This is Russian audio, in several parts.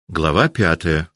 Глава 5.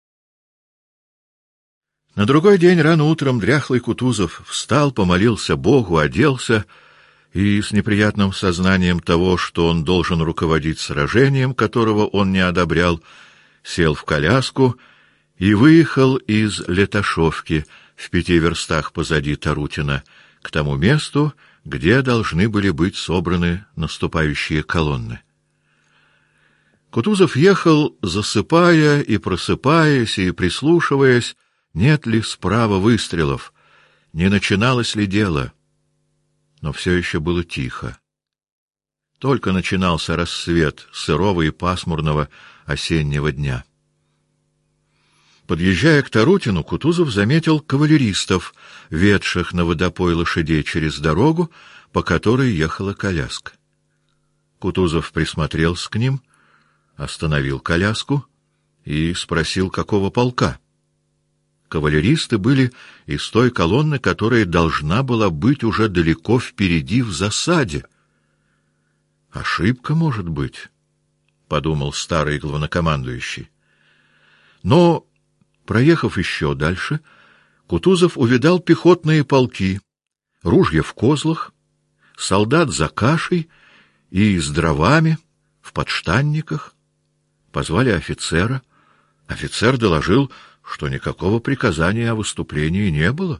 На другой день рано утром дряхлый Кутузов встал, помолился Богу, оделся и с неприятным сознанием того, что он должен руководить сражением, которого он не одобрял, сел в коляску и выехал из Леташовки в 5 верстах позади Тарутина к тому месту, где должны были быть собраны наступающие колонны. Кутузов ехал, засыпая и просыпаясь, и прислушиваясь, нет ли справа выстрелов, не начиналось ли дело. Но все еще было тихо. Только начинался рассвет сырого и пасмурного осеннего дня. Подъезжая к Тарутину, Кутузов заметил кавалеристов, ведших на водопой лошадей через дорогу, по которой ехала коляска. Кутузов присмотрелся к ним, остановил коляску и спросил, какого полка. Кавалеристы были из той колонны, которая должна была быть уже далеко впереди в засаде. «Ошибка, может быть», — подумал старый главнокомандующий. Но, проехав еще дальше, Кутузов увидал пехотные полки, ружья в козлах, солдат за кашей и с дровами, в подштанниках. Позвали офицера. Офицер доложил, что никакого приказания о выступлении не было.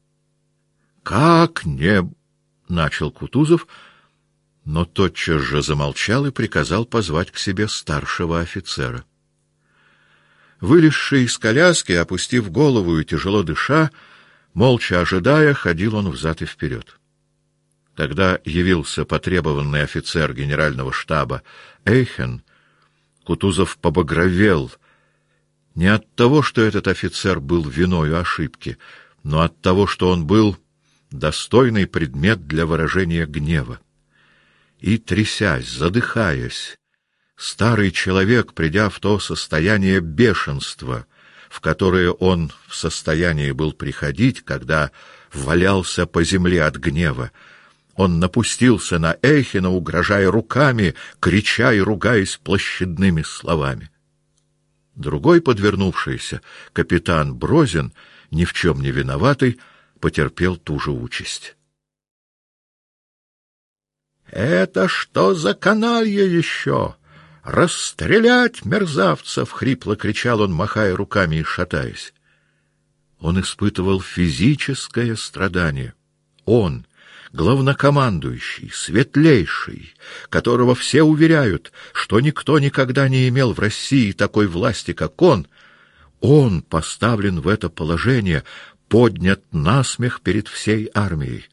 «Как не...» — начал Кутузов, но тотчас же замолчал и приказал позвать к себе старшего офицера. Вылезший из коляски, опустив голову и тяжело дыша, молча ожидая, ходил он взад и вперед. Когда явился потребованный офицер генерального штаба Эйхен, Кутузов побагровел не от того, что этот офицер был виною ошибки, но от того, что он был достойный предмет для выражения гнева. И, трясясь, задыхаясь, старый человек, придя в то состояние бешенства, в которое он в состоянии был приходить, когда валялся по земле от гнева, он напустился на Эйхена, угрожая руками, крича и ругаясь площадными словами. Другой подвернувшийся, капитан Брозин, ни в чем не виноватый, потерпел ту же участь. «Это что за каналье еще? Расстрелять мерзавцев!» — хрипло кричал он, махая руками и шатаясь. Он испытывал физическое страдание. Он, главнокомандующий, светлейший, которого все уверяют, что никто никогда не имел в России такой власти, как он поставлен в это положение, поднят на смех перед всей армией.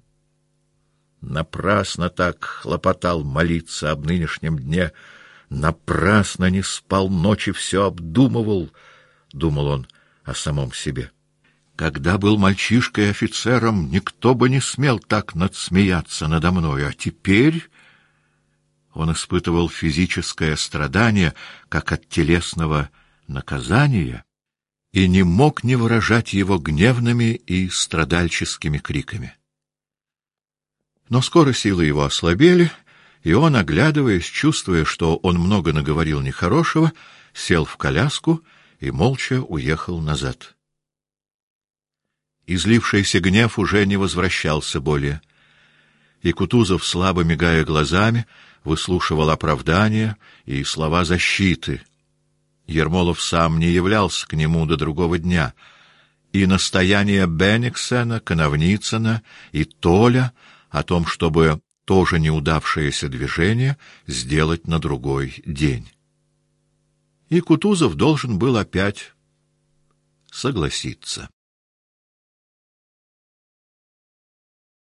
Напрасно так хлопотал молиться об нынешнем дне, напрасно не спал ночи, все обдумывал, — думал он о самом себе. Когда был мальчишкой офицером, никто бы не смел так надсмеяться надо мною, а теперь он испытывал физическое страдание, как от телесного наказания, и не мог не выражать его гневными и страдальческими криками. Но скоро силы его ослабели, и он, оглядываясь, чувствуя, что он много наговорил нехорошего, сел в коляску и молча уехал назад. Излившийся гнев уже не возвращался более, и Кутузов, слабо мигая глазами, выслушивал оправдания и слова защиты. Ермолов сам не являлся к нему до другого дня, и настояние Бенниксена, Коновницына и Толя о том, чтобы тоже неудавшееся движение сделать на другой день. И Кутузов должен был опять согласиться.